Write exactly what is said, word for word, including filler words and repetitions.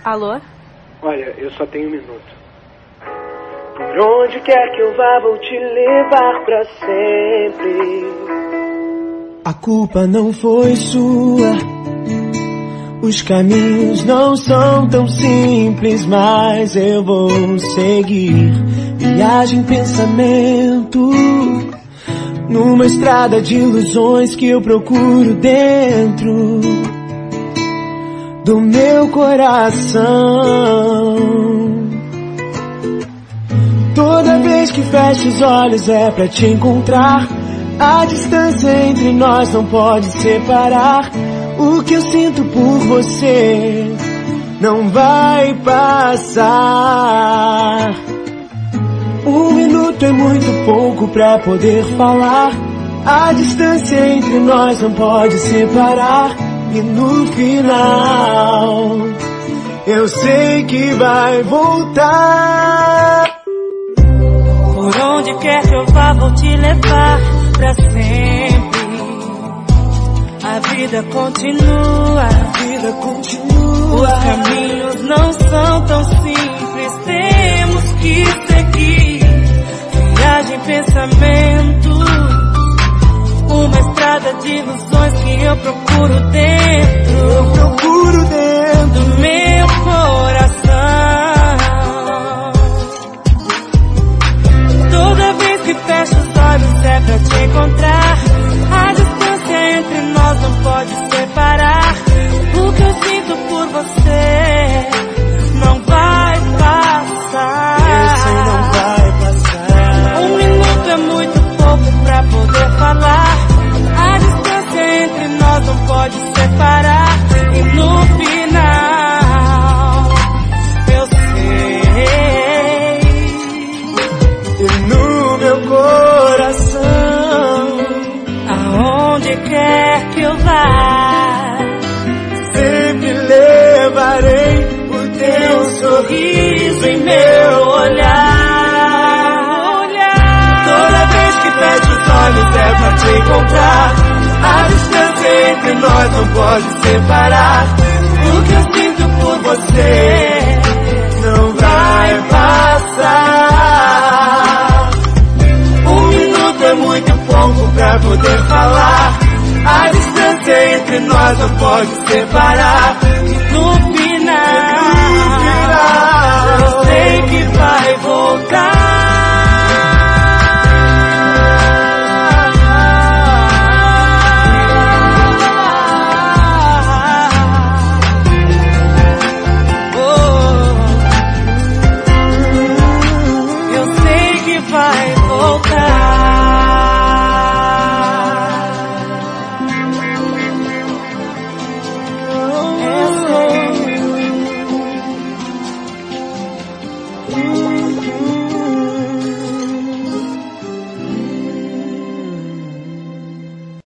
Alô? Olha, eu só tenho um minuto. Por onde quer que eu vá, vou te levar pra sempre. A culpa não foi sua. Os caminhos não são tão simples, mas eu vou seguir. Viagem, pensamento, numa estrada de ilusões que eu procuro dentro do meu coração. Toda vez que fecho os olhos é pra te encontrar. A distância entre nós não pode separar. O que eu sinto por você não vai passar. Um minuto é muito pouco pra poder falar. A distância entre nós não pode separar. E no final eu sei que vai voltar. Por onde quer que eu vá, vou te levar pra sempre. A vida continua, a vida continua. Os caminhos não são tão simples, temos que seguir. Viagem, pensamento, uma estrada de ilusões que eu procuro dentro. Eu procuro dentro do meu coração. Toda vez que fecho os olhos é pra te encontrar. A distância entre nós não pode separar. O que eu sinto por você não vai passar. Eu sei, não vai passar. Um minuto é muito pouco pra poder falar. A distância entre nós não pode separar. E no final eu sei. E no meu coração, aonde quer que eu vá, sempre levarei o teu sorriso em meu olhar. olhar. Toda vez que fecho os olhos é pra te encontrar. A distância entre nós não pode separar. O que eu sinto por você não vai passar. Um minuto é muito pouco pra poder falar. A distância entre nós não pode separar. No final, no final eu sei que vai voltar. Vai voltar.